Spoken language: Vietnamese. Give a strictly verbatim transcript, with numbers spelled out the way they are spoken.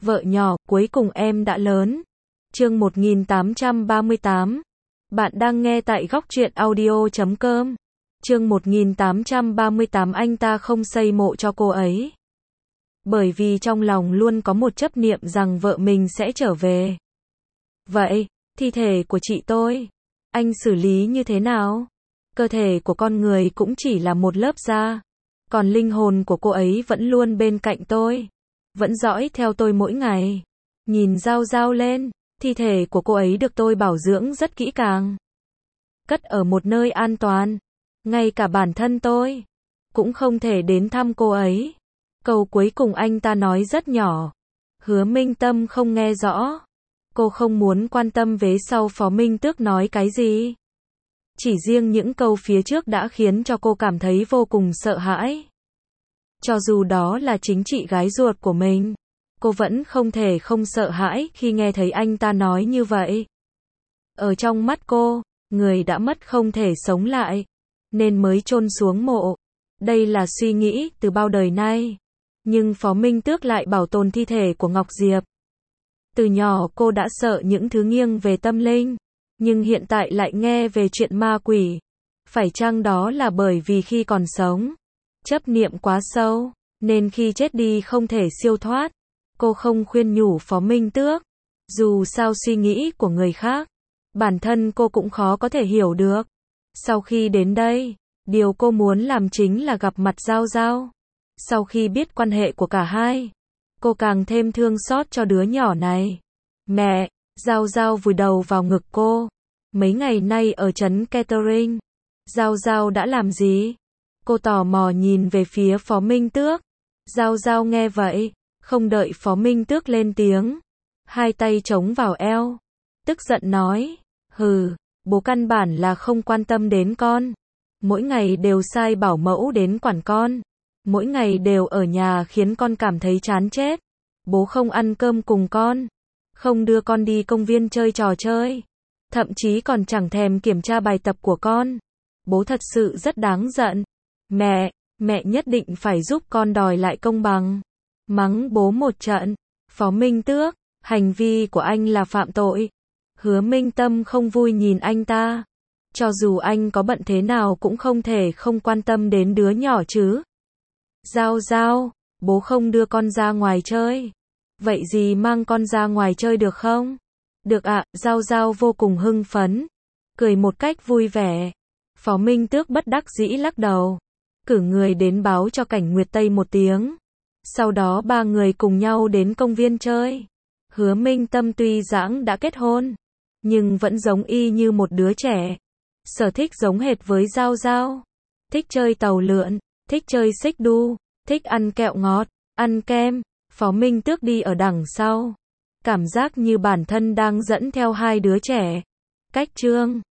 Vợ nhỏ, cuối cùng em đã lớn. Chương một nghìn tám trăm ba mươi tám. Bạn đang nghe tại góc truyện audio chấm com. Chương một nghìn tám trăm ba mươi tám. Anh ta không xây mộ cho cô ấy. Bởi vì trong lòng luôn có một chấp niệm rằng vợ mình sẽ trở về. Vậy, thi thể của chị tôi, anh xử lý như thế nào? Cơ thể của con người cũng chỉ là một lớp da. Còn linh hồn của cô ấy vẫn luôn bên cạnh tôi. Vẫn dõi theo tôi mỗi ngày. Nhìn Giao Giao lên, thi thể của cô ấy được tôi bảo dưỡng rất kỹ càng. Cất ở một nơi an toàn. Ngay cả bản thân tôi cũng không thể đến thăm cô ấy. Câu cuối cùng anh ta nói rất nhỏ. Hứa Minh Tâm không nghe rõ. Cô không muốn quan tâm về sau Phó Minh Tước nói cái gì. Chỉ riêng những câu phía trước đã khiến cho cô cảm thấy vô cùng sợ hãi. Cho dù đó là chính chị gái ruột của mình, cô vẫn không thể không sợ hãi khi nghe thấy anh ta nói như vậy. Ở trong mắt cô, người đã mất không thể sống lại, nên mới chôn xuống mộ. Đây là suy nghĩ từ bao đời nay. Nhưng Phó Minh Tước lại bảo tồn thi thể của Ngọc Diệp. Từ nhỏ cô đã sợ những thứ nghiêng về tâm linh, nhưng hiện tại lại nghe về chuyện ma quỷ. Phải chăng đó là bởi vì khi còn sống, chấp niệm quá sâu, nên khi chết đi không thể siêu thoát? Cô không khuyên nhủ Phó Minh Tước. Dù sao suy nghĩ của người khác, bản thân cô cũng khó có thể hiểu được. Sau khi đến đây, điều cô muốn làm chính là gặp mặt Giao Giao. Sau khi biết quan hệ của cả hai, cô càng thêm thương xót cho đứa nhỏ này. Mẹ, Giao Giao vùi đầu vào ngực cô. Mấy ngày nay ở trấn Catering, Giao Giao đã làm gì? Cô tò mò nhìn về phía Phó Minh Tước. Giao Giao nghe vậy, không đợi Phó Minh Tước lên tiếng, hai tay chống vào eo, tức giận nói, hừ, bố căn bản là không quan tâm đến con. Mỗi ngày đều sai bảo mẫu đến quản con. Mỗi ngày đều ở nhà khiến con cảm thấy chán chết. Bố không ăn cơm cùng con, không đưa con đi công viên chơi trò chơi, thậm chí còn chẳng thèm kiểm tra bài tập của con. Bố thật sự rất đáng giận. Mẹ, mẹ nhất định phải giúp con đòi lại công bằng. Mắng bố một trận. Phó Minh Tước, hành vi của anh là phạm tội. Hứa Minh Tâm không vui nhìn anh ta. Cho dù anh có bận thế nào cũng không thể không quan tâm đến đứa nhỏ chứ. Giao Giao, bố không đưa con ra ngoài chơi. Vậy gì mang con ra ngoài chơi được không? Được ạ, à, Giao Giao vô cùng hưng phấn, cười một cách vui vẻ. Phó Minh Tước bất đắc dĩ lắc đầu, cử người đến báo cho Cảnh Nguyệt Tây một tiếng. Sau đó ba người cùng nhau đến công viên chơi. Hứa Minh Tâm tuy giãng đã kết hôn, nhưng vẫn giống y như một đứa trẻ. Sở thích giống hệt với Giao Giao. Thích chơi tàu lượn, thích chơi xích đu, thích ăn kẹo ngọt, ăn kem. Phó Minh Tước đi ở đằng sau, cảm giác như bản thân đang dẫn theo hai đứa trẻ. Cách chương